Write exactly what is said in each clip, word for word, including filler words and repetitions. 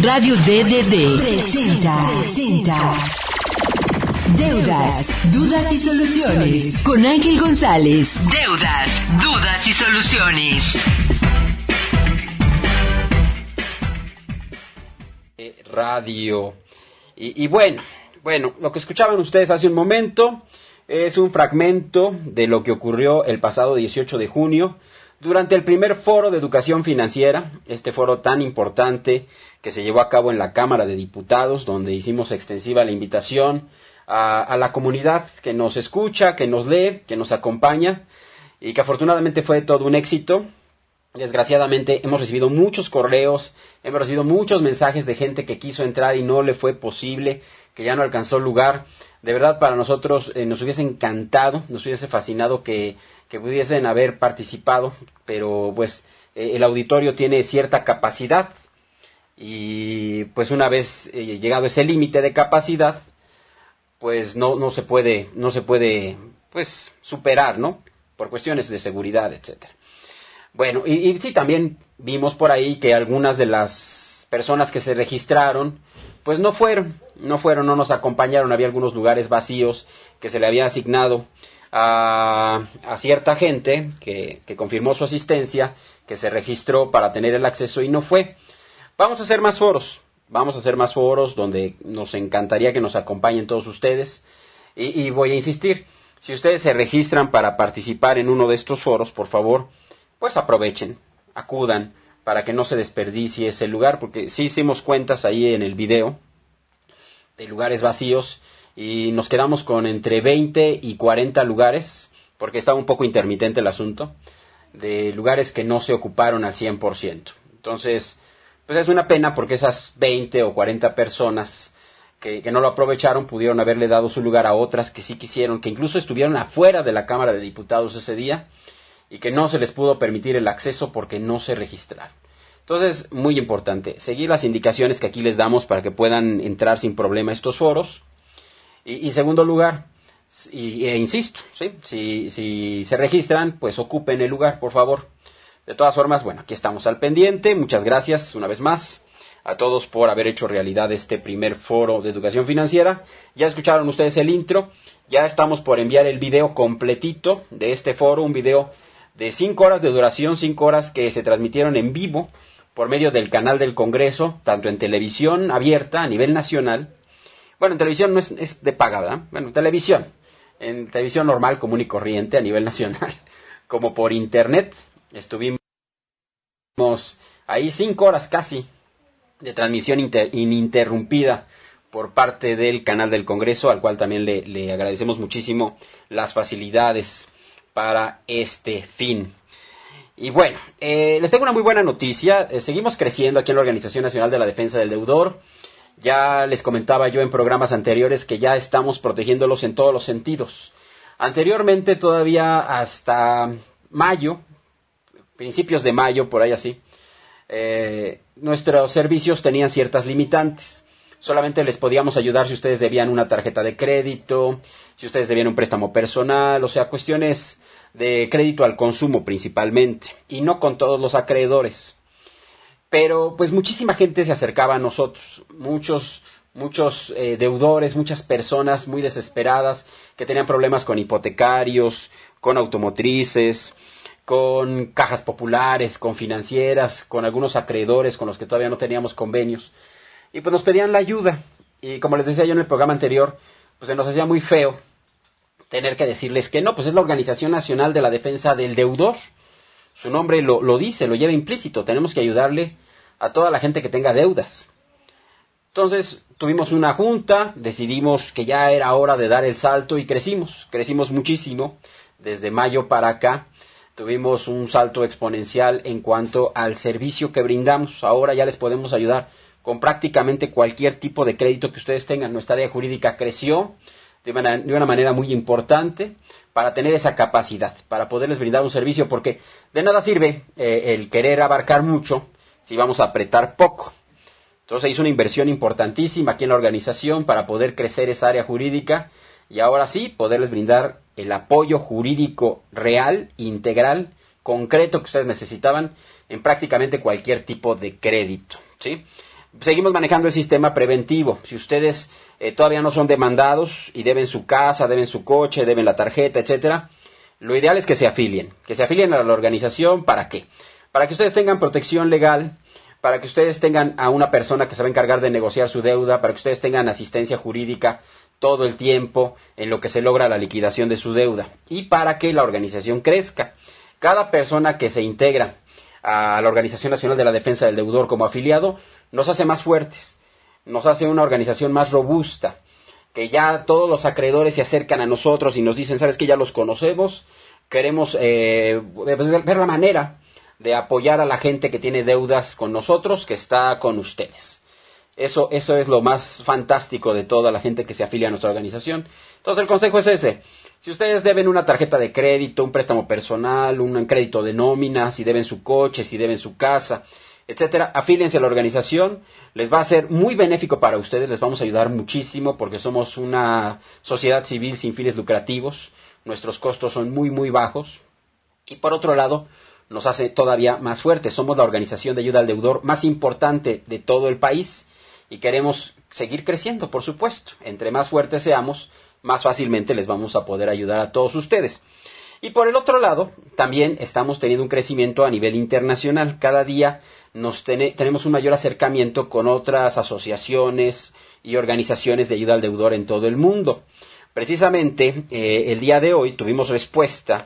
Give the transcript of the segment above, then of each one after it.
Radio D D D presenta, presenta Deudas, Dudas y Soluciones con Ángel González. Deudas, Dudas y Soluciones. Eh, radio. Y, y bueno, bueno, lo que escuchaban ustedes hace un momento es un fragmento de lo que ocurrió el pasado dieciocho de junio durante el primer foro de educación financiera, este foro tan importante que se llevó a cabo en la Cámara de Diputados, donde hicimos extensiva la invitación a, a la comunidad que nos escucha, que nos lee, que nos acompaña, y que afortunadamente fue todo un éxito. Desgraciadamente hemos recibido muchos correos, hemos recibido muchos mensajes de gente que quiso entrar y no le fue posible, que ya no alcanzó lugar. De verdad, para nosotros eh, nos hubiese encantado, nos hubiese fascinado que, que pudiesen haber participado, pero pues eh, el auditorio tiene cierta capacidad y pues una vez eh, llegado ese límite de capacidad, pues no, no se puede, no se puede pues superar, ¿no? Por cuestiones de seguridad, etcétera. Bueno, y, y sí, también vimos por ahí que algunas de las personas que se registraron pues no fueron, no fueron, no nos acompañaron. Había algunos lugares vacíos que se le había asignado a, a cierta gente que, que confirmó su asistencia, que se registró para tener el acceso y no fue. Vamos a hacer más foros, vamos a hacer más foros donde nos encantaría que nos acompañen todos ustedes. Y, y voy a insistir, si ustedes se registran para participar en uno de estos foros, por favor, pues aprovechen, acudan, para que no se desperdicie ese lugar, porque sí hicimos cuentas ahí en el video de lugares vacíos y nos quedamos con entre veinte y cuarenta lugares, porque estaba un poco intermitente el asunto, de lugares que no se ocuparon al cien por ciento. Entonces, pues es una pena porque esas veinte o cuarenta personas que, que no lo aprovecharon pudieron haberle dado su lugar a otras que sí quisieron, que incluso estuvieron afuera de la Cámara de Diputados ese día, y que no se les pudo permitir el acceso porque no se registraron. Entonces, muy importante, seguir las indicaciones que aquí les damos para que puedan entrar sin problema a estos foros. Y, y segundo lugar, y, e insisto, ¿sí? si, si se registran, pues ocupen el lugar, por favor. De todas formas, bueno, aquí estamos al pendiente. Muchas gracias una vez más a todos por haber hecho realidad este primer foro de educación financiera. Ya escucharon ustedes el intro, ya estamos por enviar el video completito de este foro, un video de cinco horas de duración, cinco horas que se transmitieron en vivo por medio del canal del Congreso, tanto en televisión abierta a nivel nacional. Bueno, en televisión no es, es de paga, ¿verdad? Bueno, en televisión, en televisión normal, común y corriente a nivel nacional, como por internet. Estuvimos ahí cinco horas casi de transmisión inter, ininterrumpida por parte del canal del Congreso, al cual también le, le agradecemos muchísimo las facilidades para este fin. Y bueno, eh, les tengo una muy buena noticia. Eh, seguimos creciendo aquí en la Organización Nacional de la Defensa del Deudor. Ya les comentaba yo en programas anteriores que ya estamos protegiéndolos en todos los sentidos. Anteriormente, todavía hasta mayo, principios de mayo, por ahí así, eh, nuestros servicios tenían ciertas limitantes. Solamente les podíamos ayudar si ustedes debían una tarjeta de crédito, si ustedes debían un préstamo personal, o sea, cuestiones de crédito al consumo principalmente, y no con todos los acreedores. Pero pues muchísima gente se acercaba a nosotros, muchos, muchos eh, deudores, muchas personas muy desesperadas que tenían problemas con hipotecarios, con automotrices, con cajas populares, con financieras, con algunos acreedores con los que todavía no teníamos convenios. Y pues nos pedían la ayuda. Y como les decía yo en el programa anterior, pues se nos hacía muy feo tener que decirles que no, pues es la Organización Nacional de la Defensa del Deudor. Su nombre lo, lo dice, lo lleva implícito. Tenemos que ayudarle a toda la gente que tenga deudas. Entonces tuvimos una junta, decidimos que ya era hora de dar el salto y crecimos. Crecimos muchísimo desde mayo para acá. Tuvimos un salto exponencial en cuanto al servicio que brindamos. Ahora ya les podemos ayudar con prácticamente cualquier tipo de crédito que ustedes tengan. Nuestra área jurídica creció de una, de una manera muy importante para tener esa capacidad, para poderles brindar un servicio, porque de nada sirve eh, el querer abarcar mucho si vamos a apretar poco. Entonces se hizo una inversión importantísima aquí en la organización para poder crecer esa área jurídica y ahora sí poderles brindar el apoyo jurídico real, integral, concreto que ustedes necesitaban en prácticamente cualquier tipo de crédito, ¿sí? Seguimos manejando el sistema preventivo. Si ustedes eh, todavía no son demandados y deben su casa, deben su coche, deben la tarjeta, etcétera, lo ideal es que se afilien. Que se afilien a la organización, ¿para qué? Para que ustedes tengan protección legal, para que ustedes tengan a una persona que se va a encargar de negociar su deuda, para que ustedes tengan asistencia jurídica todo el tiempo en lo que se logra la liquidación de su deuda y para que la organización crezca. Cada persona que se integra a la Organización Nacional de la Defensa del Deudor como afiliado nos hace más fuertes, nos hace una organización más robusta, que ya todos los acreedores se acercan a nosotros y nos dicen, ¿sabes qué? Ya los conocemos, queremos eh, ver la manera de apoyar a la gente que tiene deudas con nosotros, que está con ustedes. Eso, eso es lo más fantástico de toda la gente que se afilia a nuestra organización. Entonces el consejo es ese. Si ustedes deben una tarjeta de crédito, un préstamo personal, un crédito de nómina, si deben su coche, si deben su casa, etcétera, afíliense a la organización. Les va a ser muy benéfico para ustedes, les vamos a ayudar muchísimo porque somos una sociedad civil sin fines lucrativos. Nuestros costos son muy, muy bajos. Y por otro lado, nos hace todavía más fuertes. Somos la organización de ayuda al deudor más importante de todo el país. Y queremos seguir creciendo, por supuesto. Entre más fuertes seamos, más fácilmente les vamos a poder ayudar a todos ustedes. Y por el otro lado, también estamos teniendo un crecimiento a nivel internacional. Cada día nos ten- tenemos un mayor acercamiento con otras asociaciones y organizaciones de ayuda al deudor en todo el mundo. Precisamente, eh, el día de hoy tuvimos respuesta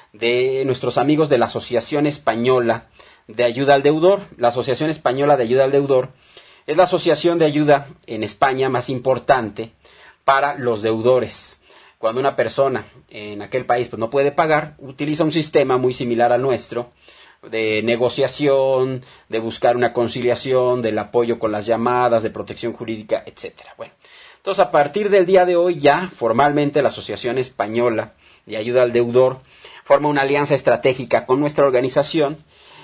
de nuestros amigos de la Asociación Española de Ayuda al Deudor. La Asociación Española de Ayuda al Deudor es la asociación de ayuda en España más importante para los deudores. Cuando una persona en aquel país pues, no puede pagar, utiliza un sistema muy similar al nuestro, de negociación, de buscar una conciliación, del apoyo con las llamadas, de protección jurídica, etcétera. Bueno, entonces a partir del día de hoy ya formalmente la Asociación Española de Ayuda al Deudor forma una alianza estratégica con nuestra organización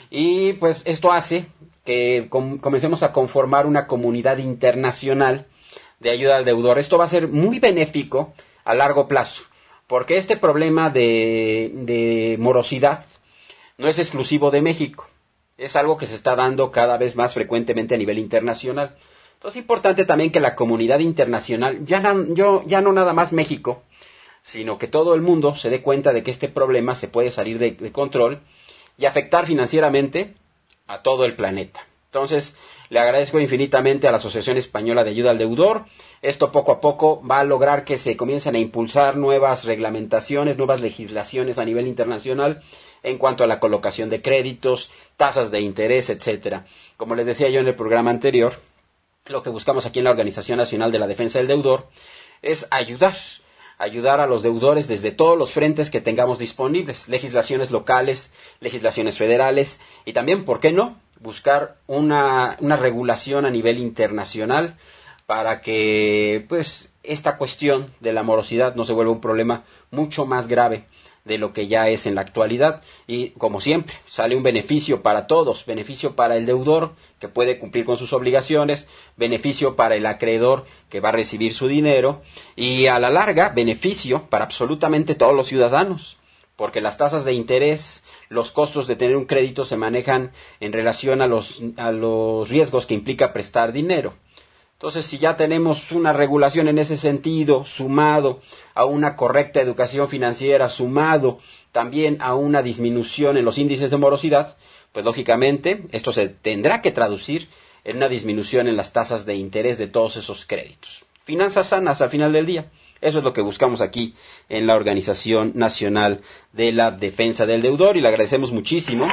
y pues esto hace que com- comencemos a conformar una comunidad internacional de ayuda al deudor. Esto va a ser muy benéfico a largo plazo, porque este problema de, de morosidad no es exclusivo de México, es algo que se está dando cada vez más frecuentemente a nivel internacional. Entonces es importante también que la comunidad internacional, ya no, yo, ya no nada más México, sino que todo el mundo se dé cuenta de que este problema se puede salir de, de control y afectar financieramente a todo el planeta. Entonces, le agradezco infinitamente a la Asociación Española de Ayuda al Deudor. Esto poco a poco va a lograr que se comiencen a impulsar nuevas reglamentaciones, nuevas legislaciones a nivel internacional en cuanto a la colocación de créditos, tasas de interés, etcétera. Como les decía yo en el programa anterior, lo que buscamos aquí en la Organización Nacional de la Defensa del Deudor es ayudar. ayudar a los deudores desde todos los frentes que tengamos disponibles, legislaciones locales, legislaciones federales y también, ¿por qué no?, buscar una, una regulación a nivel internacional para que pues esta cuestión de la morosidad no se vuelva un problema mucho más grave de lo que ya es en la actualidad. Y como siempre, sale un beneficio para todos, beneficio para el deudor que puede cumplir con sus obligaciones, beneficio para el acreedor que va a recibir su dinero y a la larga beneficio para absolutamente todos los ciudadanos, porque las tasas de interés, los costos de tener un crédito se manejan en relación a los, a los riesgos que implica prestar dinero. Entonces, si ya tenemos una regulación en ese sentido, sumado a una correcta educación financiera, sumado también a una disminución en los índices de morosidad, pues lógicamente esto se tendrá que traducir en una disminución en las tasas de interés de todos esos créditos. Finanzas sanas al final del día. Eso es lo que buscamos aquí en la Organización Nacional de la Defensa del Deudor y le agradecemos muchísimo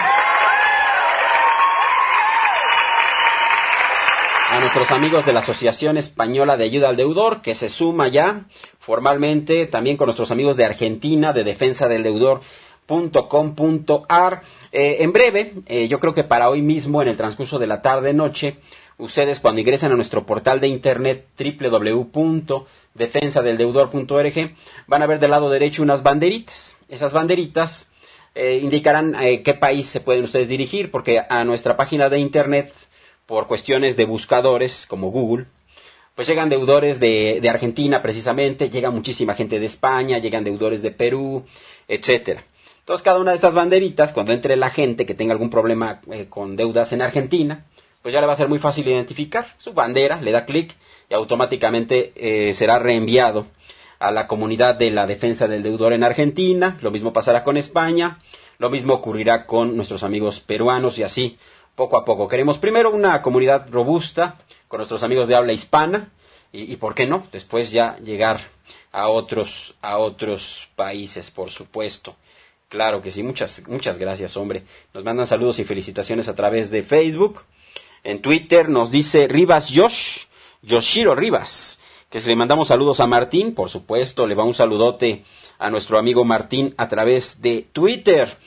a nuestros amigos de la Asociación Española de Ayuda al Deudor, que se suma ya formalmente también con nuestros amigos de Argentina, de defensa del deudor punto com punto a r. Eh, en breve, eh, yo creo que para hoy mismo, en el transcurso de la tarde-noche, ustedes cuando ingresen a nuestro portal de internet doble u doble u doble u punto defensa del deudor punto org, van a ver del lado derecho unas banderitas. Esas banderitas eh, indicarán eh, qué país se pueden ustedes dirigir, porque a nuestra página de internet, por cuestiones de buscadores como Google, pues llegan deudores de, de Argentina precisamente, llega muchísima gente de España, llegan deudores de Perú, etcétera. Entonces cada una de estas banderitas, cuando entre la gente que tenga algún problema eh, con deudas en Argentina, pues ya le va a ser muy fácil identificar su bandera, le da clic y automáticamente eh, será reenviado a la comunidad de la defensa del deudor en Argentina. Lo mismo pasará con España, lo mismo ocurrirá con nuestros amigos peruanos y así, poco a poco. Queremos primero una comunidad robusta con nuestros amigos de habla hispana y, y ¿por qué no? Después ya llegar a otros, a otros países, por supuesto. Claro que sí, muchas, muchas gracias, hombre. Nos mandan saludos y felicitaciones a través de Facebook. En Twitter nos dice Rivas Josh, Yoshiro Rivas, que si le mandamos saludos a Martín, por supuesto, le va un saludote a nuestro amigo Martín a través de Twitter.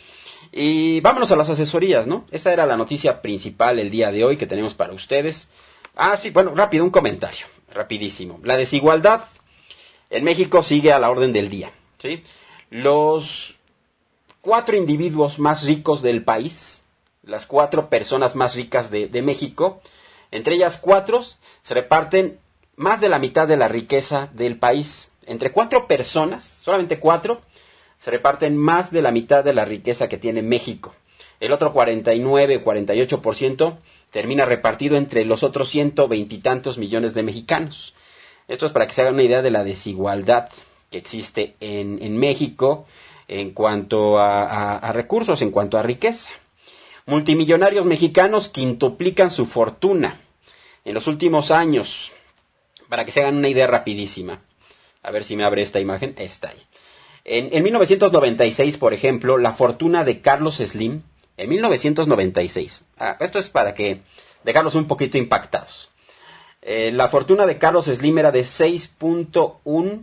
Y vámonos a las asesorías, ¿no? Esa era la noticia principal el día de hoy que tenemos para ustedes. Ah, sí, bueno, rápido, un comentario, rapidísimo. La desigualdad en México sigue a la orden del día, ¿sí? Los cuatro individuos más ricos del país, las cuatro personas más ricas de, de México, entre ellas cuatro se reparten más de la mitad de la riqueza del país. Entre cuatro personas, solamente cuatro, se reparten más de la mitad de la riqueza que tiene México. El otro cuarenta y nueve, cuarenta y ocho por ciento termina repartido entre los otros ciento veintitantos millones de mexicanos. Esto es para que se hagan una idea de la desigualdad que existe en, en México en cuanto a, a, a recursos, en cuanto a riqueza. Multimillonarios mexicanos quintuplican su fortuna en los últimos años. Para que se hagan una idea rapidísima. A ver si me abre esta imagen. Está ahí. En, en mil novecientos noventa y seis, por ejemplo, la fortuna de Carlos Slim. En mil novecientos noventa y seis. Ah, esto es para que dejarlos un poquito impactados. Eh, la fortuna de Carlos Slim era de seis punto uno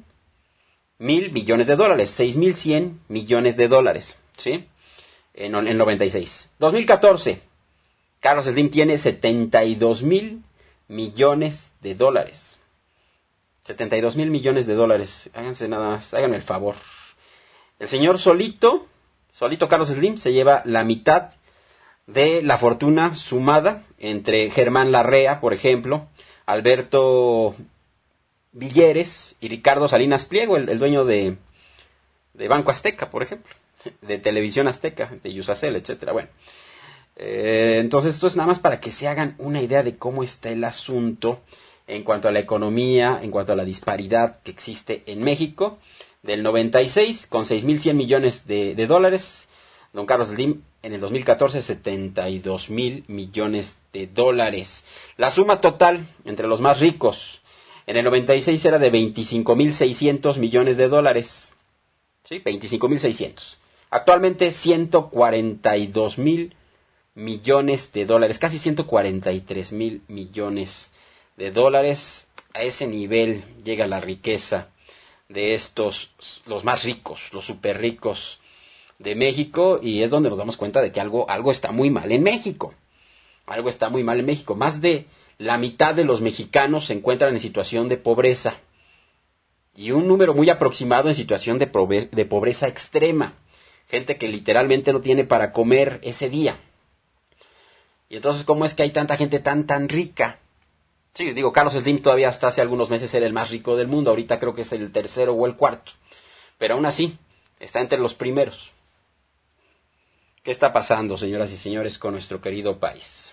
mil millones de dólares. seis mil cien millones de dólares. ¿Sí? En el noventa y seis. dos mil catorce. Carlos Slim tiene setenta y dos mil millones de dólares. setenta y dos mil millones de dólares. Háganse nada más, háganme el favor. El señor solito, solito Carlos Slim, se lleva la mitad de la fortuna sumada entre Germán Larrea, por ejemplo, Alberto Villeres y Ricardo Salinas Pliego, el, el dueño de, de Banco Azteca, por ejemplo, de Televisión Azteca, de Yusacel, etcétera. Bueno, eh, entonces esto es nada más para que se hagan una idea de cómo está el asunto en cuanto a la economía, en cuanto a la disparidad que existe en México. Del noventa y seis, con seis mil cien millones de, de dólares, don Carlos Slim en el dos mil catorce, setenta y dos mil millones de dólares. La suma total entre los más ricos en el noventa y seis era de veinticinco mil seiscientos millones de dólares. ¿Sí? veinticinco mil seiscientos. Actualmente ciento cuarenta y dos mil millones de dólares, casi ciento cuarenta y tres mil millones de dólares. A ese nivel llega la riqueza de estos, los más ricos, los súper ricos de México, y es donde nos damos cuenta de que algo, algo está muy mal en México. Algo está muy mal en México. Más de la mitad de los mexicanos se encuentran en situación de pobreza, y un número muy aproximado en situación de, pobre, de pobreza extrema. Gente que literalmente no tiene para comer ese día. Y entonces, ¿cómo es que hay tanta gente tan, tan rica? Sí, digo, Carlos Slim todavía hasta hace algunos meses era el más rico del mundo. Ahorita creo que es el tercero o el cuarto. Pero aún así, está entre los primeros. ¿Qué está pasando, señoras y señores, con nuestro querido país?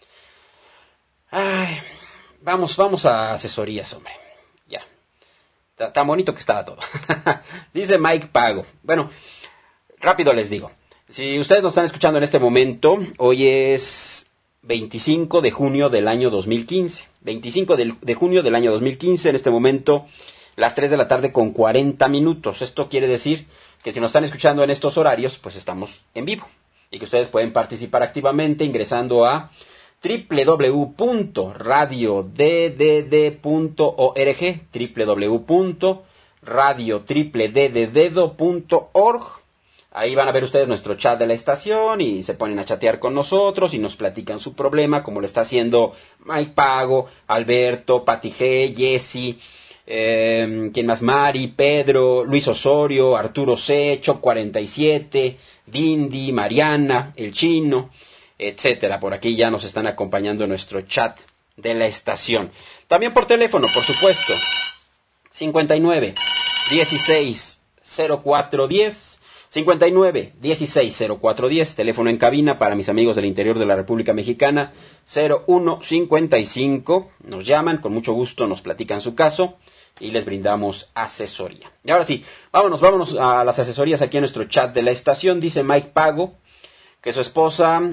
Ay, vamos, vamos a asesorías, hombre. Ya. Tan, tan bonito que estaba todo. Dice Mike Pago. Bueno, rápido les digo. Si ustedes nos están escuchando en este momento, hoy es veinticinco de junio del año dos mil quince. veinticinco de junio del año dos mil quince, en este momento, las tres de la tarde con cuarenta minutos. Esto quiere decir que si nos están escuchando en estos horarios, pues estamos en vivo. Y que ustedes pueden participar activamente ingresando a doble u doble u doble u punto radio d d d punto org, doble u doble u doble u punto radio d d d punto org. Ahí van a ver ustedes nuestro chat de la estación y se ponen a chatear con nosotros y nos platican su problema, como lo está haciendo Mike Pago, Alberto, Pati G, Jessy, eh, ¿quién más? Mari, Pedro, Luis Osorio, Arturo C, Choc cuarenta y siete, Dindy, Mariana, El Chino, etcétera. Por aquí ya nos están acompañando en nuestro chat de la estación. También por teléfono, por supuesto. cincuenta y nueve, dieciséis, cero cuatro diez. cincuenta y nueve, dieciséis, cero cuatro diez, teléfono en cabina para mis amigos del interior de la República Mexicana, cero uno cincuenta y cinco, nos llaman, con mucho gusto nos platican su caso y les brindamos asesoría. Y ahora sí, vámonos, vámonos a las asesorías aquí en nuestro chat de la estación. Dice Mike Pago que su esposa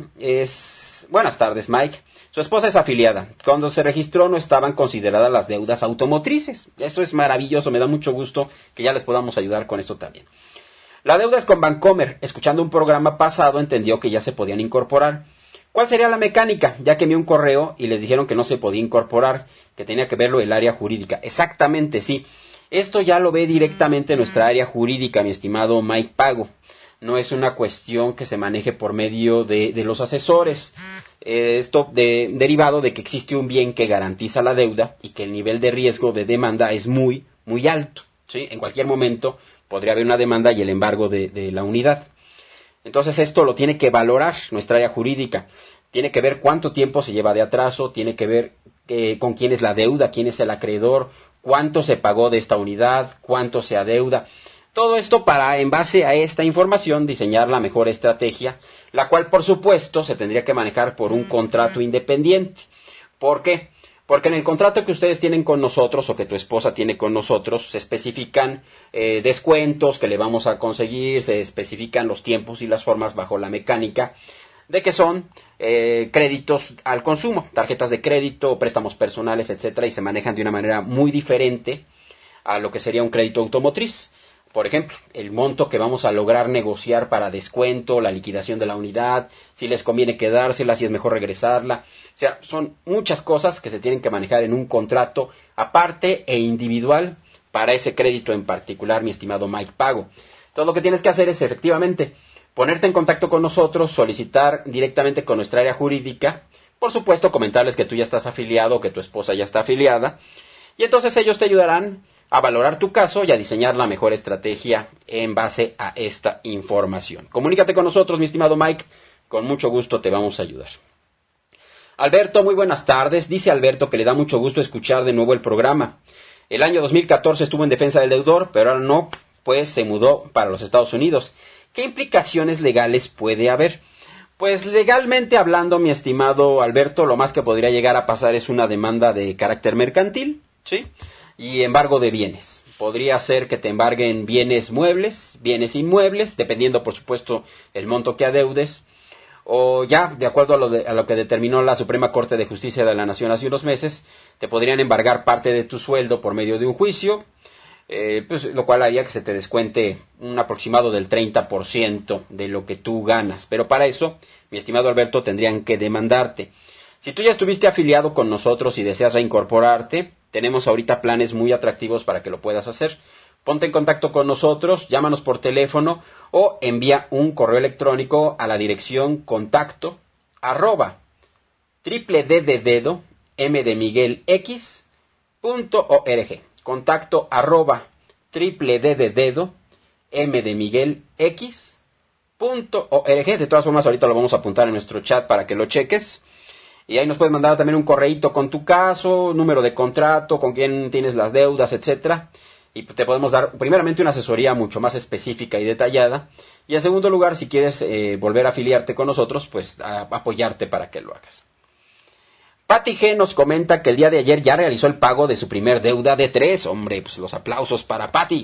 es... Buenas tardes, Mike. Su esposa es afiliada. Cuando se registró no estaban consideradas las deudas automotrices. Esto es maravilloso, me da mucho gusto que ya les podamos ayudar con esto también. La deuda es con Bancomer. Escuchando un programa pasado entendió que ya se podían incorporar. ¿Cuál sería la mecánica? Ya que envié un correo y les dijeron que no se podía incorporar, que tenía que verlo el área jurídica. Exactamente, sí. Esto ya lo ve directamente nuestra área jurídica, mi estimado Mike Pago. No es una cuestión que se maneje por medio de, de los asesores. Eh, esto de, derivado de que existe un bien que garantiza la deuda y que el nivel de riesgo de demanda es muy, muy alto, ¿sí? En cualquier momento podría haber una demanda y el embargo de, de la unidad. Entonces esto lo tiene que valorar nuestra área jurídica. Tiene que ver cuánto tiempo se lleva de atraso, tiene que ver eh, con quién es la deuda, quién es el acreedor, cuánto se pagó de esta unidad, cuánto se adeuda. Todo esto para, en base a esta información, diseñar la mejor estrategia, la cual, por supuesto, se tendría que manejar por un contrato independiente. ¿Por qué? Porque en el contrato que ustedes tienen con nosotros o que tu esposa tiene con nosotros, se especifican eh, descuentos que le vamos a conseguir, se especifican los tiempos y las formas bajo la mecánica de que son eh, créditos al consumo, tarjetas de crédito, préstamos personales, etcétera, y se manejan de una manera muy diferente a lo que sería un crédito automotriz. Por ejemplo, el monto que vamos a lograr negociar para descuento, la liquidación de la unidad, si les conviene quedársela, si es mejor regresarla. O sea, son muchas cosas que se tienen que manejar en un contrato aparte e individual para ese crédito en particular, mi estimado Mike Pago. Entonces lo que tienes que hacer es efectivamente ponerte en contacto con nosotros, solicitar directamente con nuestra área jurídica, por supuesto comentarles que tú ya estás afiliado, que tu esposa ya está afiliada, y entonces ellos te ayudarán a valorar tu caso y a diseñar la mejor estrategia en base a esta información. Comunícate con nosotros, mi estimado Mike, con mucho gusto te vamos a ayudar. Alberto, muy buenas tardes. Dice Alberto que le da mucho gusto escuchar de nuevo el programa. El año dos mil catorce estuvo en defensa del deudor, pero ahora no, pues se mudó para los Estados Unidos. ¿Qué implicaciones legales puede haber? Pues legalmente hablando, mi estimado Alberto, lo más que podría llegar a pasar es una demanda de carácter mercantil, ¿sí? Y embargo de bienes. Podría ser que te embarguen bienes muebles, bienes inmuebles, dependiendo por supuesto el monto que adeudes, o ya, de acuerdo a lo, de, a lo que determinó la Suprema Corte de Justicia de la Nación hace unos meses, te podrían embargar parte de tu sueldo por medio de un juicio, eh, pues, lo cual haría que se te descuente un aproximado del treinta por ciento de lo que tú ganas. Pero para eso, mi estimado Alberto, tendrían que demandarte. Si tú ya estuviste afiliado con nosotros y deseas reincorporarte, tenemos ahorita planes muy atractivos para que lo puedas hacer. Ponte en contacto con nosotros, llámanos por teléfono o envía un correo electrónico a la dirección contacto arroba triple d de dedo m de Miguel x punto org. Contacto arroba triple d de dedo m de Miguel x punto org. De todas formas, ahorita lo vamos a apuntar en nuestro chat para que lo cheques. Y ahí nos puedes mandar también un correíto con tu caso, número de contrato, con quién tienes las deudas, etcétera. Y te podemos dar primeramente una asesoría mucho más específica y detallada. Y en segundo lugar, si quieres eh, volver a afiliarte con nosotros, pues a, a apoyarte para que lo hagas. Pati G nos comenta que el día de ayer ya realizó el pago de su primer deuda de tres. Hombre, pues los aplausos para Pati.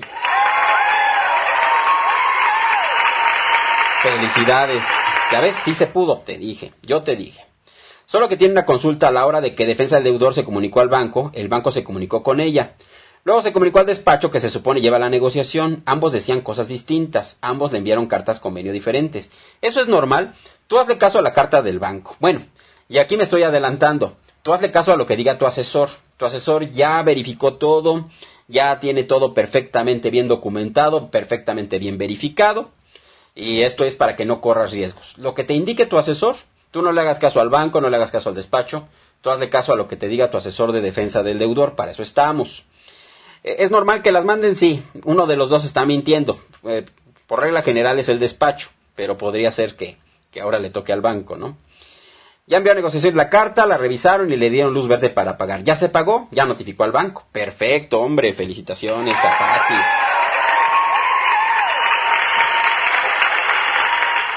Felicidades. Ya ves, sí se pudo, te dije, yo te dije. Solo que tiene una consulta a la hora de que Defensa del Deudor se comunicó al banco, el banco se comunicó con ella. Luego se comunicó al despacho que se supone lleva la negociación, ambos decían cosas distintas, ambos le enviaron cartas convenio diferentes. ¿Eso es normal? Tú hazle caso a la carta del banco. Bueno, y aquí me estoy adelantando. Tú hazle caso a lo que diga tu asesor. Tu asesor ya verificó todo, ya tiene todo perfectamente bien documentado, perfectamente bien verificado. Y esto es para que no corras riesgos. Lo que te indique tu asesor, tú no le hagas caso al banco, no le hagas caso al despacho, tú hazle caso a lo que te diga tu asesor de defensa del deudor, para eso estamos. ¿Es normal que las manden? Sí, uno de los dos está mintiendo. Eh, por regla general es el despacho, pero podría ser que, que ahora le toque al banco, ¿no? Ya envió a negociación la carta, la revisaron y le dieron luz verde para pagar. ¿Ya se pagó? Ya notificó al banco. Perfecto, hombre, felicitaciones a Pati.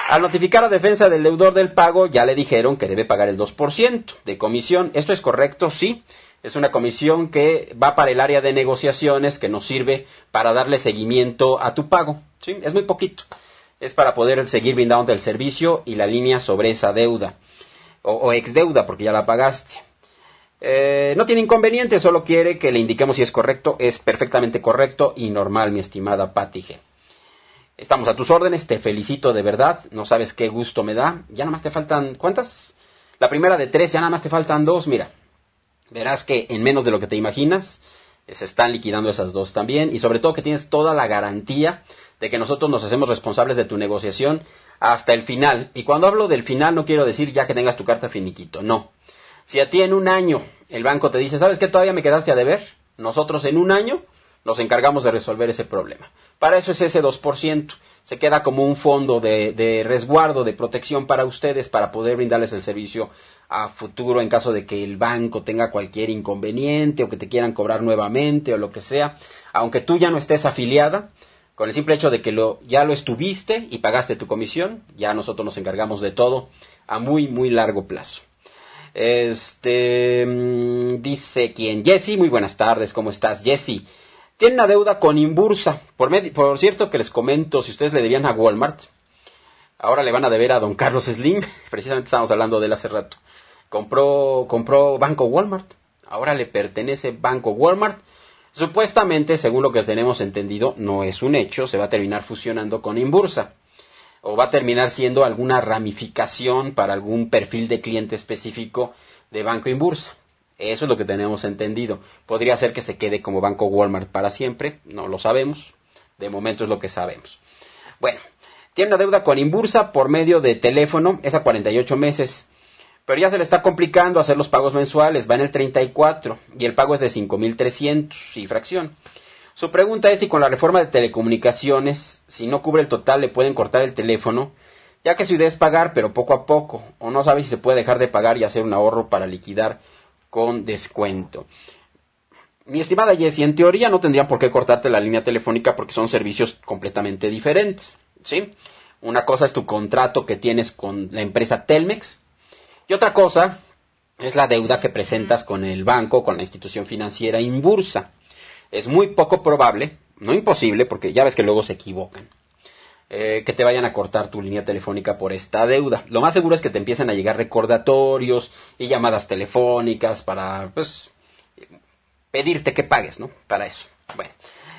Al notificar a defensa del deudor del pago, ya le dijeron que debe pagar el dos por ciento de comisión. ¿Esto es correcto? Sí. Es una comisión que va para el área de negociaciones, que nos sirve para darle seguimiento a tu pago. ¿Sí? Es muy poquito. Es para poder seguir brindando el servicio y la línea sobre esa deuda. O, o ex deuda, porque ya la pagaste. Eh, no tiene inconveniente, solo quiere que le indiquemos si es correcto. Es perfectamente correcto y normal, mi estimada Pati G. Estamos a tus órdenes, te felicito de verdad, no sabes qué gusto me da. Ya nada más te faltan, ¿cuántas? La primera de tres, ya nada más te faltan dos, mira. Verás que en menos de lo que te imaginas, se están liquidando esas dos también. Y sobre todo que tienes toda la garantía de que nosotros nos hacemos responsables de tu negociación hasta el final. Y cuando hablo del final no quiero decir ya que tengas tu carta finiquito, no. Si a ti en un año el banco te dice, ¿sabes qué? Todavía me quedaste a deber. Nosotros en un año nos encargamos de resolver ese problema. Para eso es ese dos por ciento. Se queda como un fondo de, de resguardo, de protección para ustedes, para poder brindarles el servicio a futuro en caso de que el banco tenga cualquier inconveniente o que te quieran cobrar nuevamente o lo que sea. Aunque tú ya no estés afiliada, con el simple hecho de que lo, ya lo estuviste y pagaste tu comisión, ya nosotros nos encargamos de todo a muy, muy largo plazo. Este, dice quien, Jessy, muy buenas tardes, ¿cómo estás, Jessy? Tiene una deuda con Inbursa. Por, med- por cierto que les comento, si ustedes le debían a Walmart, ahora le van a deber a don Carlos Slim. Precisamente estábamos hablando de él hace rato. Compró, compró Banco Walmart. Ahora le pertenece Banco Walmart. Supuestamente, según lo que tenemos entendido, no es un hecho, se va a terminar fusionando con Inbursa. O va a terminar siendo alguna ramificación para algún perfil de cliente específico de Banco Inbursa. Eso es lo que tenemos entendido. Podría ser que se quede como Banco Walmart para siempre, no lo sabemos. De momento es lo que sabemos. Bueno, tiene una deuda con Inbursa por medio de teléfono, es a cuarenta y ocho meses. Pero ya se le está complicando hacer los pagos mensuales, va en el treinta y cuatro y el pago es de cinco mil trescientos y fracción. Su pregunta es si con la reforma de telecomunicaciones, si no cubre el total, le pueden cortar el teléfono, ya que su idea es pagar, pero poco a poco, o no sabe si se puede dejar de pagar y hacer un ahorro para liquidar con descuento. Mi estimada Jessie, en teoría no tendrían por qué cortarte la línea telefónica porque son servicios completamente diferentes, ¿sí? Una cosa es tu contrato que tienes con la empresa Telmex y otra cosa es la deuda que presentas con el banco, con la institución financiera Inbursa. Es muy poco probable, no imposible, porque ya ves que luego se equivocan, eh, que te vayan a cortar tu línea telefónica por esta deuda. Lo más seguro es que te empiecen a llegar recordatorios y llamadas telefónicas para, pues, pedirte que pagues, ¿no? Para eso. Bueno,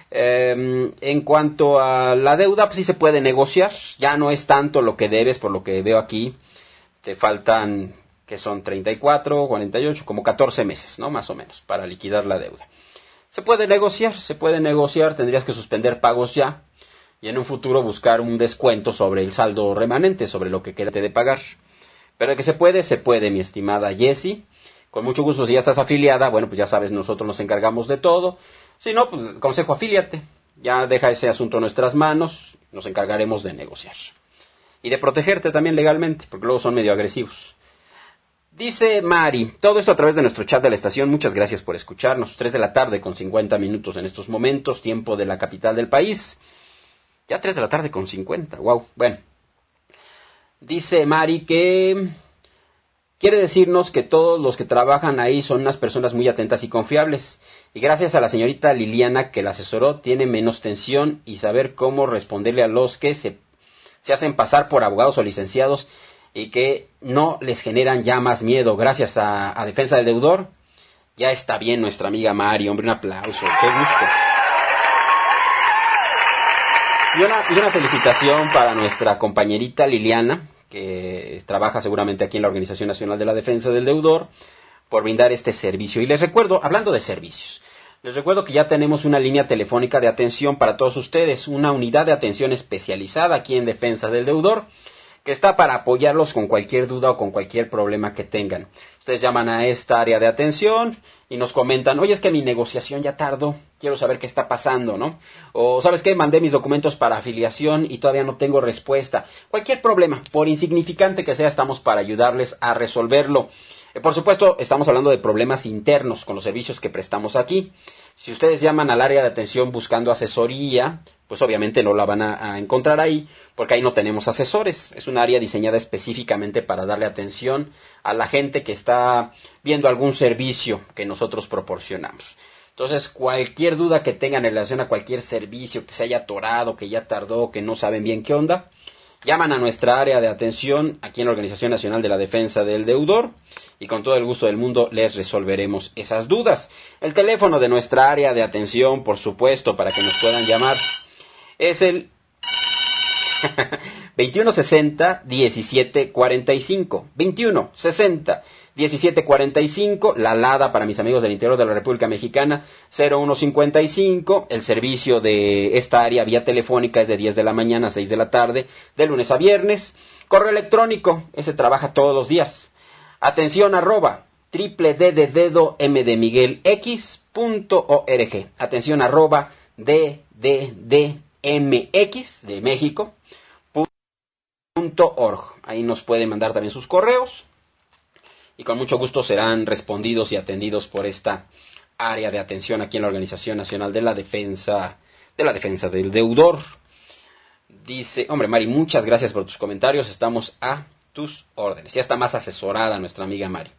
eh, en cuanto a la deuda, pues sí se puede negociar. Ya no es tanto lo que debes, por lo que veo aquí. Te faltan, que son treinta y cuatro, cuarenta y ocho, como catorce meses, ¿no? Más o menos, para liquidar la deuda. Se puede negociar, se puede negociar, tendrías que suspender pagos ya y en un futuro buscar un descuento sobre el saldo remanente, sobre lo que quede de pagar. Pero de que se puede, se puede, mi estimada Jessie. Con mucho gusto, si ya estás afiliada, bueno, pues ya sabes, nosotros nos encargamos de todo. Si no, pues consejo, afíliate. Ya deja ese asunto en nuestras manos, nos encargaremos de negociar. Y de protegerte también legalmente, porque luego son medio agresivos. Dice Mari, todo esto a través de nuestro chat de la estación, muchas gracias por escucharnos. tres de la tarde con cincuenta minutos en estos momentos, tiempo de la capital del país. Ya tres de la tarde con cincuenta, wow, bueno. Dice Mari que quiere decirnos que todos los que trabajan ahí son unas personas muy atentas y confiables. Y gracias a la señorita Liliana que la asesoró, tiene menos tensión y saber cómo responderle a los que se, se hacen pasar por abogados o licenciados y que no les generan ya más miedo. Gracias a, a Defensa del Deudor, ya está bien nuestra amiga Mari. Hombre, un aplauso, qué gusto. Y una, y una felicitación para nuestra compañerita Liliana, que trabaja seguramente aquí en la Organización Nacional de la Defensa del Deudor, por brindar este servicio. Y les recuerdo, hablando de servicios, les recuerdo que ya tenemos una línea telefónica de atención para todos ustedes, una unidad de atención especializada aquí en Defensa del Deudor, que está para apoyarlos con cualquier duda o con cualquier problema que tengan. Ustedes llaman a esta área de atención y nos comentan, oye, es que mi negociación ya tardó, quiero saber qué está pasando, ¿no? O, ¿sabes qué? Mandé mis documentos para afiliación y todavía no tengo respuesta. Cualquier problema, por insignificante que sea, estamos para ayudarles a resolverlo. Eh, por supuesto, estamos hablando de problemas internos con los servicios que prestamos aquí. Si ustedes llaman al área de atención buscando asesoría, pues obviamente no la van a, a encontrar ahí, porque ahí no tenemos asesores. Es un área diseñada específicamente para darle atención a la gente que está viendo algún servicio que nosotros proporcionamos. Entonces, cualquier duda que tengan en relación a cualquier servicio que se haya atorado, que ya tardó, que no saben bien qué onda, llaman a nuestra área de atención aquí en la Organización Nacional de la Defensa del Deudor y con todo el gusto del mundo les resolveremos esas dudas. El teléfono de nuestra área de atención, por supuesto, para que nos puedan llamar, es el veintiuno sesenta diecisiete cuarenta y cinco. veintiuno sesenta diecisiete cuarenta y cinco, la LADA para mis amigos del interior de la República Mexicana, cero uno cincuenta y cinco, el servicio de esta área vía telefónica es de diez de la mañana a seis de la tarde, de lunes a viernes, correo electrónico, ese trabaja todos los días, atención arroba, triple d de dedo m de Miguel x punto org, atención arroba, d d d m x de México, punto org, ahí nos pueden mandar también sus correos, y con mucho gusto serán respondidos y atendidos por esta área de atención aquí en la Organización Nacional de la Defensa, de la Defensa del Deudor. Dice, hombre Mari, muchas gracias por tus comentarios, estamos a tus órdenes. Ya está más asesorada nuestra amiga Mari.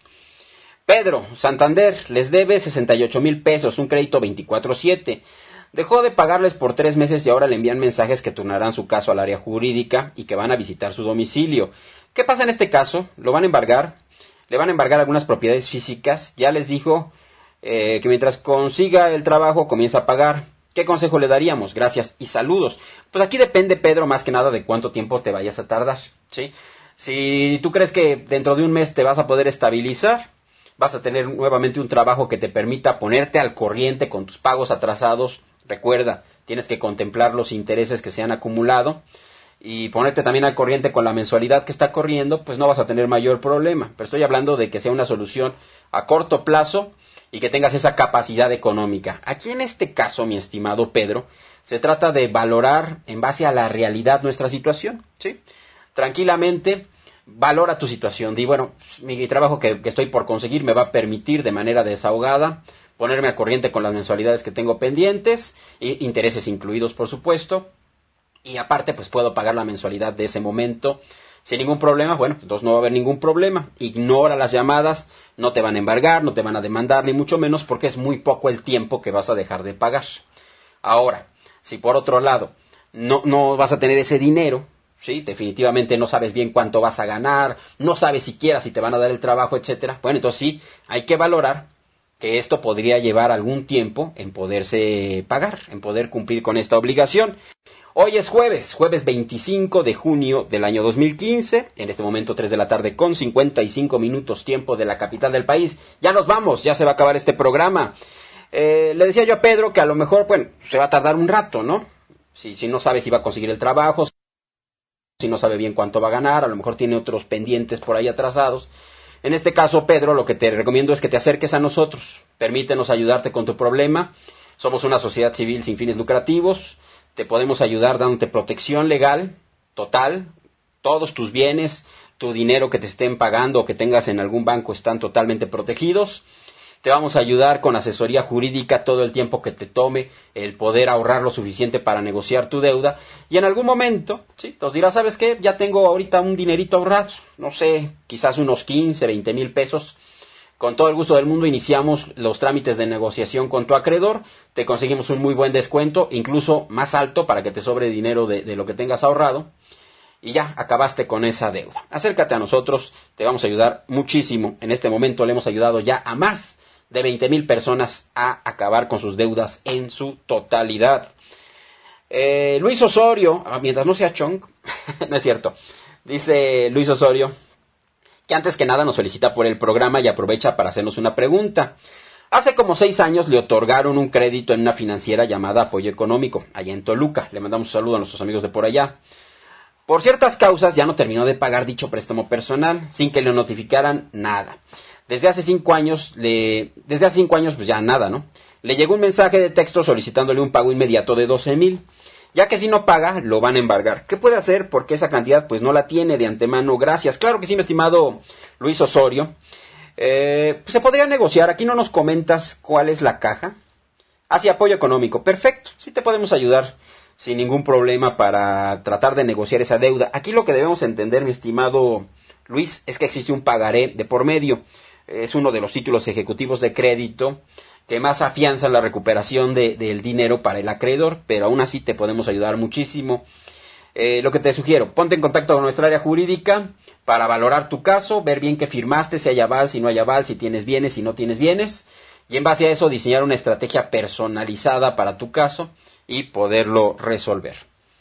Pedro, Santander, les debe sesenta y ocho mil pesos, un crédito veinticuatro siete. Dejó de pagarles por tres meses y ahora le envían mensajes que turnarán su caso al área jurídica y que van a visitar su domicilio. ¿Qué pasa en este caso? ¿Lo van a embargar? Le van a embargar algunas propiedades físicas. Ya les dijo eh, que mientras consiga el trabajo comienza a pagar. ¿Qué consejo le daríamos? Gracias y saludos. Pues aquí depende, Pedro, más que nada de cuánto tiempo te vayas a tardar, ¿sí? Si tú crees que dentro de un mes te vas a poder estabilizar, vas a tener nuevamente un trabajo que te permita ponerte al corriente con tus pagos atrasados. Recuerda, tienes que contemplar los intereses que se han acumulado y ponerte también al corriente con la mensualidad que está corriendo, pues no vas a tener mayor problema. Pero estoy hablando de que sea una solución a corto plazo y que tengas esa capacidad económica. Aquí en este caso, mi estimado Pedro, se trata de valorar en base a la realidad nuestra situación, ¿sí? Tranquilamente, valora tu situación. Di, bueno, mi trabajo que, que estoy por conseguir me va a permitir de manera desahogada ponerme al corriente con las mensualidades que tengo pendientes, e intereses incluidos, por supuesto. Y aparte, pues puedo pagar la mensualidad de ese momento sin ningún problema. Bueno, entonces no va a haber ningún problema. Ignora las llamadas, no te van a embargar, no te van a demandar, ni mucho menos, porque es muy poco el tiempo que vas a dejar de pagar. Ahora, si por otro lado no, no vas a tener ese dinero, ¿sí? Definitivamente no sabes bien cuánto vas a ganar, no sabes siquiera si te van a dar el trabajo, etcétera. Bueno, entonces sí, hay que valorar que esto podría llevar algún tiempo en poderse pagar, en poder cumplir con esta obligación. Hoy es jueves, jueves veinticinco de junio del año dos mil quince, en este momento tres de la tarde con cincuenta y cinco minutos tiempo de la capital del país. Ya nos vamos, ya se va a acabar este programa. Eh, le decía yo a Pedro que a lo mejor, bueno, se va a tardar un rato, ¿no? Si, si no sabe si va a conseguir el trabajo, si no sabe bien cuánto va a ganar, a lo mejor tiene otros pendientes por ahí atrasados. En este caso, Pedro, lo que te recomiendo es que te acerques a nosotros. Permítenos ayudarte con tu problema. Somos una sociedad civil sin fines lucrativos. Te podemos ayudar dándote protección legal total. Todos tus bienes, tu dinero que te estén pagando o que tengas en algún banco están totalmente protegidos. Te vamos a ayudar con asesoría jurídica todo el tiempo que te tome el poder ahorrar lo suficiente para negociar tu deuda. Y en algún momento, ¿sí?, nos dirás, ¿sabes qué? Ya tengo ahorita un dinerito ahorrado, no sé, quizás unos quince, veinte mil pesos. Con todo el gusto del mundo iniciamos los trámites de negociación con tu acreedor. Te conseguimos un muy buen descuento, incluso más alto para que te sobre dinero de, de lo que tengas ahorrado. Y ya acabaste con esa deuda. Acércate a nosotros, te vamos a ayudar muchísimo. En este momento le hemos ayudado ya a más de veinte mil personas a acabar con sus deudas en su totalidad. Eh, Luis Osorio, mientras no sea Chong, no es cierto, dice Luis Osorio, que antes que nada nos felicita por el programa y aprovecha para hacernos una pregunta. Hace como seis años le otorgaron un crédito en una financiera llamada Apoyo Económico, allá en Toluca. Le mandamos un saludo a nuestros amigos de por allá. Por ciertas causas ya no terminó de pagar dicho préstamo personal, sin que le notificaran nada. Desde hace cinco años, le, desde hace cinco años, pues ya nada, ¿no? Le llegó un mensaje de texto solicitándole un pago inmediato de doce mil. Ya que si no paga, lo van a embargar. ¿Qué puede hacer? Porque esa cantidad, pues no la tiene de antemano. Gracias. Claro que sí, mi estimado Luis Osorio. Eh, pues se podría negociar. Aquí no nos comentas cuál es la caja. Hacia apoyo económico. Perfecto. Sí te podemos ayudar sin ningún problema para tratar de negociar esa deuda. Aquí lo que debemos entender, mi estimado Luis, es que existe un pagaré de por medio. Es uno de los títulos ejecutivos de crédito que más afianzan la recuperación de, del dinero para el acreedor, pero aún así te podemos ayudar muchísimo. Eh, lo que te sugiero, ponte en contacto con nuestra área jurídica para valorar tu caso, ver bien qué firmaste, si hay aval, si no hay aval, si tienes bienes, si no tienes bienes, y en base a eso diseñar una estrategia personalizada para tu caso y poderlo resolver.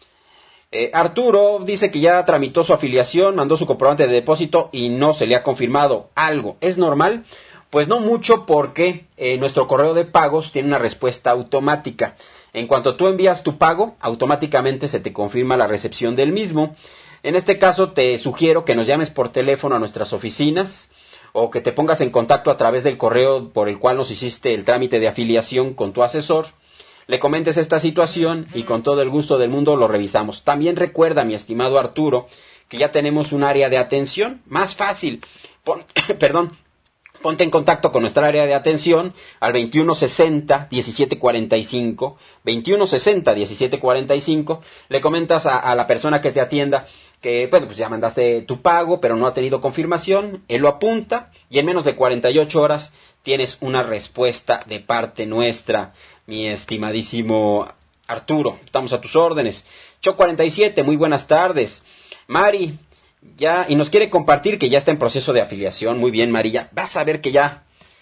Eh, Arturo dice que ya tramitó su afiliación, mandó su comprobante de depósito y no se le ha confirmado algo. ¿Es normal? Pues no mucho, porque eh, nuestro correo de pagos tiene una respuesta automática. En cuanto tú envías tu pago, automáticamente se te confirma la recepción del mismo. En este caso te sugiero que nos llames por teléfono a nuestras oficinas o que te pongas en contacto a través del correo por el cual nos hiciste el trámite de afiliación con tu asesor. Le comentes esta situación y con todo el gusto del mundo lo revisamos. También recuerda, mi estimado Arturo, que ya tenemos un área de atención más fácil. Pon, perdón. Ponte en contacto con nuestra área de atención al veintiuno sesenta, diecisiete cuarenta y cinco, veintiuno sesenta, diecisiete cuarenta y cinco, le comentas a, a la persona que te atienda que, bueno, pues ya mandaste tu pago, pero no ha tenido confirmación, él lo apunta y en menos de cuarenta y ocho horas tienes una respuesta de parte nuestra, mi estimadísimo Arturo. Estamos a tus órdenes. Cho cuarenta y siete, muy buenas tardes. Mari, ya, y nos quiere compartir que ya está en proceso de afiliación. Muy bien, María. Vas a ver que ya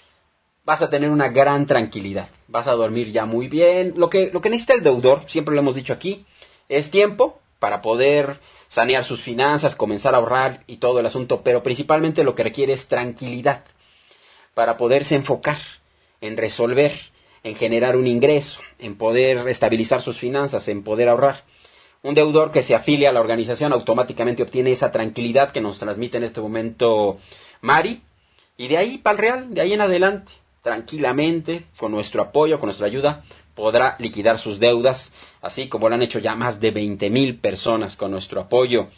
vas a tener una gran tranquilidad. Vas a dormir ya muy bien. Lo que, lo que necesita el deudor, siempre lo hemos dicho aquí, es tiempo para poder sanear sus finanzas, comenzar a ahorrar y todo el asunto. Pero principalmente lo que requiere es tranquilidad para poderse enfocar en resolver, en generar un ingreso, en poder estabilizar sus finanzas, en poder ahorrar. Un deudor que se afilia a la organización automáticamente obtiene esa tranquilidad que nos transmite en este momento Mari. Y de ahí para el real, de ahí en adelante, tranquilamente, con nuestro apoyo, con nuestra ayuda, podrá liquidar sus deudas, así como lo han hecho ya más de veinte mil personas con nuestro apoyo.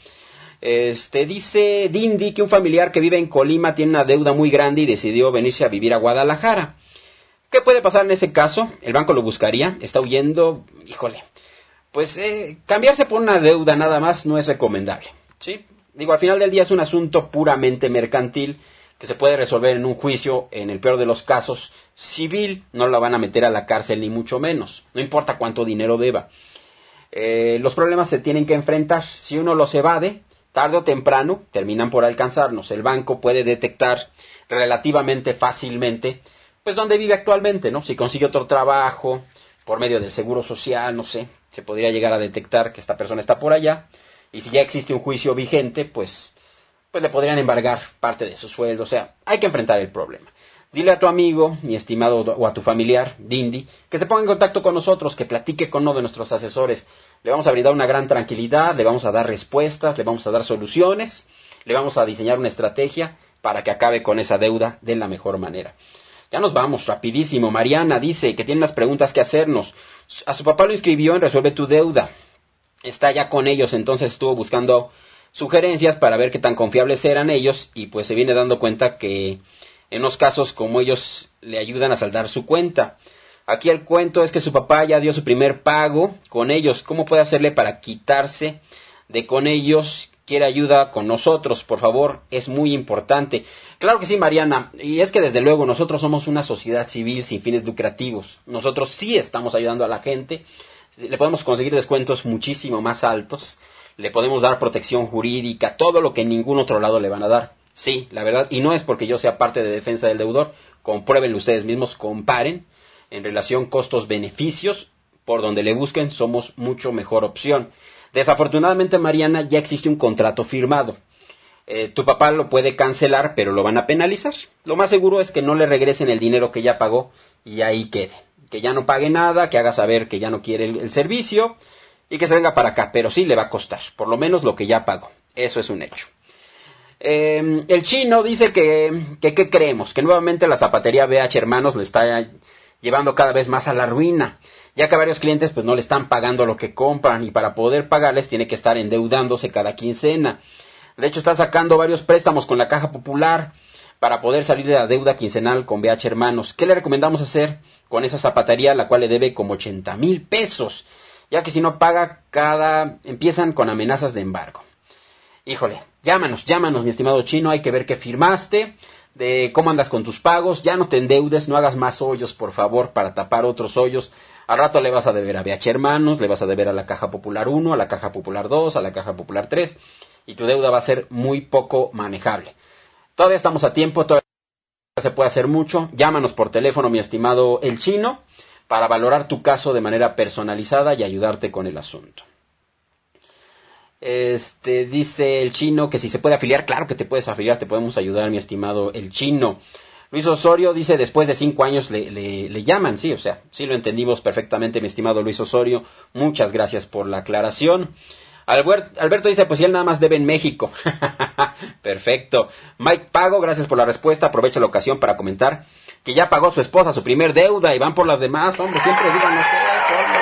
Este dice Dindy que un familiar que vive en Colima tiene una deuda muy grande y decidió venirse a vivir a Guadalajara. ¿Qué puede pasar en ese caso? El banco lo buscaría, está huyendo, híjole. Pues eh, cambiarse por una deuda nada más no es recomendable, ¿sí? Digo, al final del día es un asunto puramente mercantil que se puede resolver en un juicio, en el peor de los casos, civil. No la van a meter a la cárcel ni mucho menos, no importa cuánto dinero deba. Eh, los problemas se tienen que enfrentar. Si uno los evade, tarde o temprano terminan por alcanzarnos. El banco puede detectar relativamente fácilmente pues dónde vive actualmente, ¿no? Si consigue otro trabajo por medio del seguro social, no sé, se podría llegar a detectar que esta persona está por allá, y si ya existe un juicio vigente, pues, pues le podrían embargar parte de su sueldo. O sea, hay que enfrentar el problema. Dile a tu amigo, mi estimado, o a tu familiar, Dindy, que se ponga en contacto con nosotros, que platique con uno de nuestros asesores. Le vamos a brindar una gran tranquilidad, le vamos a dar respuestas, le vamos a dar soluciones, le vamos a diseñar una estrategia para que acabe con esa deuda de la mejor manera. Ya nos vamos, rapidísimo. Mariana dice que tiene unas preguntas que hacernos. A su papá lo inscribió en Resuelve tu Deuda. Está ya con ellos, entonces estuvo buscando sugerencias para ver qué tan confiables eran ellos, y pues se viene dando cuenta que en unos casos como ellos le ayudan a saldar su cuenta. Aquí el cuento es que su papá ya dio su primer pago con ellos. ¿Cómo puede hacerle para quitarse de con ellos? Quiere ayuda con nosotros, por favor, es muy importante. Claro que sí, Mariana, y es que desde luego nosotros somos una sociedad civil sin fines lucrativos. Nosotros sí estamos ayudando a la gente, le podemos conseguir descuentos muchísimo más altos, le podemos dar protección jurídica, todo lo que en ningún otro lado le van a dar. Sí, la verdad, y no es porque yo sea parte de defensa del deudor, compruébenlo ustedes mismos, comparen en relación costos-beneficios, por donde le busquen somos mucho mejor opción. Desafortunadamente, Mariana, ya existe un contrato firmado. Eh, tu papá lo puede cancelar, pero lo van a penalizar. Lo más seguro es que no le regresen el dinero que ya pagó y ahí quede. Que ya no pague nada, que haga saber que ya no quiere el, el servicio y que se venga para acá. Pero sí le va a costar, por lo menos lo que ya pagó. Eso es un hecho. Eh, el chino dice que, que, ¿qué creemos? Que nuevamente la zapatería B H Hermanos le está llevando cada vez más a la ruina, ya que a varios clientes pues no le están pagando lo que compran, y para poder pagarles tiene que estar endeudándose cada quincena. De hecho está sacando varios préstamos con la Caja Popular para poder salir de la deuda quincenal con B H Hermanos. ¿Qué le recomendamos hacer con esa zapatería, la cual le debe como ochenta mil pesos? Ya que si no paga, cada empiezan con amenazas de embargo. Híjole, llámanos, llámanos, mi estimado Chino, hay que ver qué firmaste, de cómo andas con tus pagos, ya no te endeudes, no hagas más hoyos, por favor, para tapar otros hoyos. Al rato le vas a deber a B H Hermanos, le vas a deber a la Caja Popular uno, a la Caja Popular dos, a la Caja Popular tres, y tu deuda va a ser muy poco manejable. Todavía estamos a tiempo, todavía se puede hacer mucho. Llámanos por teléfono, mi estimado El Chino, para valorar tu caso de manera personalizada y ayudarte con el asunto. Este, dice El Chino que si se puede afiliar, claro que te puedes afiliar, te podemos ayudar, mi estimado El Chino. Luis Osorio dice, después de cinco años le, le, le llaman, sí, o sea, sí lo entendimos perfectamente, mi estimado Luis Osorio, muchas gracias por la aclaración. Albert, Alberto dice, pues si él nada más debe en México. Perfecto. Mike Pago, gracias por la respuesta, aprovecha la ocasión para comentar que ya pagó su esposa su primer deuda y van por las demás, hombre, siempre díganos eso, hombre.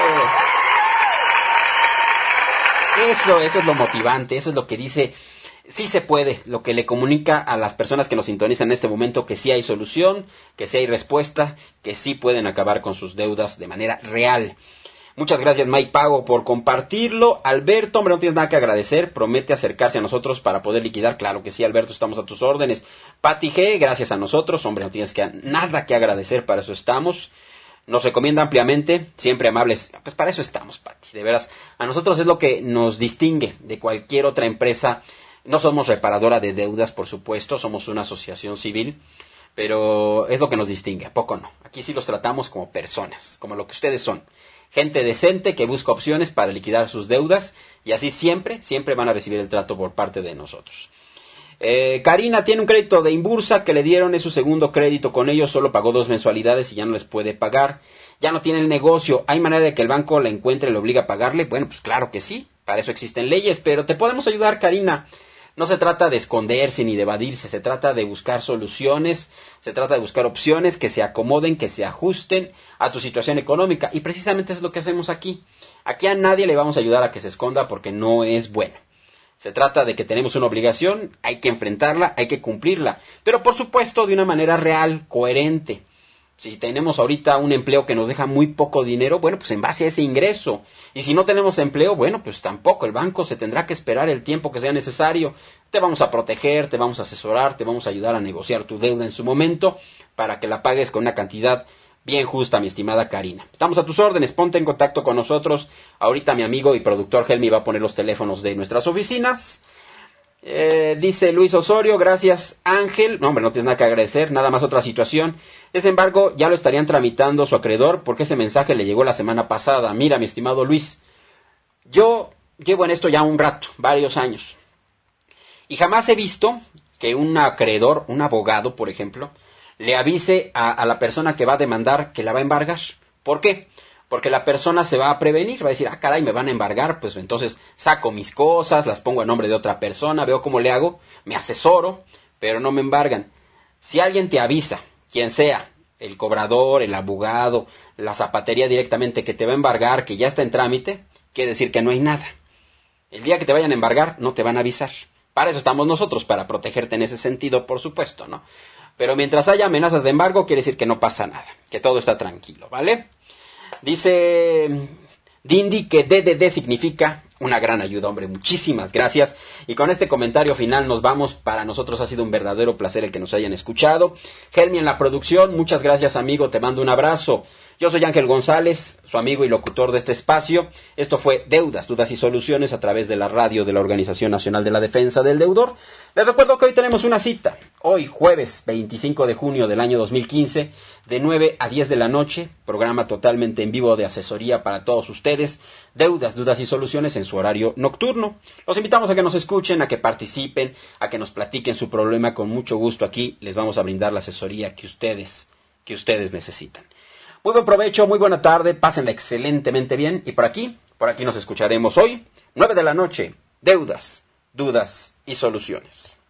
Eso, eso es lo motivante, eso es lo que dice, sí se puede, lo que le comunica a las personas que nos sintonizan en este momento que sí hay solución, que sí hay respuesta, que sí pueden acabar con sus deudas de manera real. Muchas gracias, Mike Pago, por compartirlo. Alberto, hombre, no tienes nada que agradecer, promete acercarse a nosotros para poder liquidar. Claro que sí, Alberto, estamos a tus órdenes. Pati G, gracias a nosotros, hombre, no tienes que, nada que agradecer, para eso estamos. Nos recomienda ampliamente, siempre amables. Pues para eso estamos, Pati. De veras, a nosotros es lo que nos distingue de cualquier otra empresa. No somos reparadora de deudas, por supuesto, somos una asociación civil, pero es lo que nos distingue, ¿a poco no? Aquí sí los tratamos como personas, como lo que ustedes son. Gente decente que busca opciones para liquidar sus deudas y así siempre, siempre van a recibir el trato por parte de nosotros. Eh, Karina tiene un crédito de Inbursa que le dieron, es su segundo crédito con ellos, solo pagó dos mensualidades y ya no les puede pagar, ya no tiene el negocio. ¿Hay manera de que el banco la encuentre y le obligue a pagarle? Bueno, pues claro que sí, para eso existen leyes, pero te podemos ayudar, Karina. No se trata de esconderse ni de evadirse, se trata de buscar soluciones, se trata de buscar opciones que se acomoden, que se ajusten a tu situación económica, y precisamente es lo que hacemos aquí. Aquí a nadie le vamos a ayudar a que se esconda porque no es bueno. Se trata de que tenemos una obligación, hay que enfrentarla, hay que cumplirla, pero por supuesto de una manera real, coherente. Si tenemos ahorita un empleo que nos deja muy poco dinero, bueno, pues en base a ese ingreso. Y si no tenemos empleo, bueno, pues tampoco, el banco se tendrá que esperar el tiempo que sea necesario. Te vamos a proteger, te vamos a asesorar, te vamos a ayudar a negociar tu deuda en su momento para que la pagues con una cantidad bien justa, mi estimada Karina. Estamos a tus órdenes, ponte en contacto con nosotros. Ahorita mi amigo y productor Helmi va a poner los teléfonos de nuestras oficinas. Eh, dice Luis Osorio, gracias Ángel. No, hombre, no tienes nada que agradecer, nada más otra situación. Ese embargo ya lo estarían tramitando su acreedor porque ese mensaje le llegó la semana pasada. Mira, mi estimado Luis, yo llevo en esto ya un rato, varios años. Y jamás he visto que un acreedor, un abogado, por ejemplo, le avise a, a la persona que va a demandar que la va a embargar. ¿Por qué? Porque la persona se va a prevenir, va a decir, ah, caray, me van a embargar, pues entonces saco mis cosas, las pongo a nombre de otra persona, veo cómo le hago, me asesoro, pero no me embargan. Si alguien te avisa, quien sea, el cobrador, el abogado, la zapatería directamente, que te va a embargar, que ya está en trámite, quiere decir que no hay nada. El día que te vayan a embargar, no te van a avisar. Para eso estamos nosotros, para protegerte en ese sentido, por supuesto, ¿no? Pero mientras haya amenazas de embargo, quiere decir que no pasa nada, que todo está tranquilo, ¿vale? Dice Dindy que D D D significa una gran ayuda, hombre, muchísimas gracias. Y con este comentario final nos vamos. Para nosotros ha sido un verdadero placer el que nos hayan escuchado. Helmi en la producción, muchas gracias, amigo, te mando un abrazo. Yo soy Ángel González, su amigo y locutor de este espacio. Esto fue Deudas, Dudas y Soluciones a través de la radio de la Organización Nacional de la Defensa del Deudor. Les recuerdo que hoy tenemos una cita, hoy jueves veinticinco de junio del año dos mil quince, de nueve a diez de la noche, programa totalmente en vivo de asesoría para todos ustedes, Deudas, Dudas y Soluciones en su horario nocturno. Los invitamos a que nos escuchen, a que participen, a que nos platiquen su problema. Con mucho gusto aquí les vamos a brindar la asesoría que ustedes, que ustedes necesitan. Muy buen provecho, muy buena tarde, pásenla excelentemente bien. Y por aquí, por aquí nos escucharemos hoy, nueve de la noche, Deudas, Dudas y Soluciones.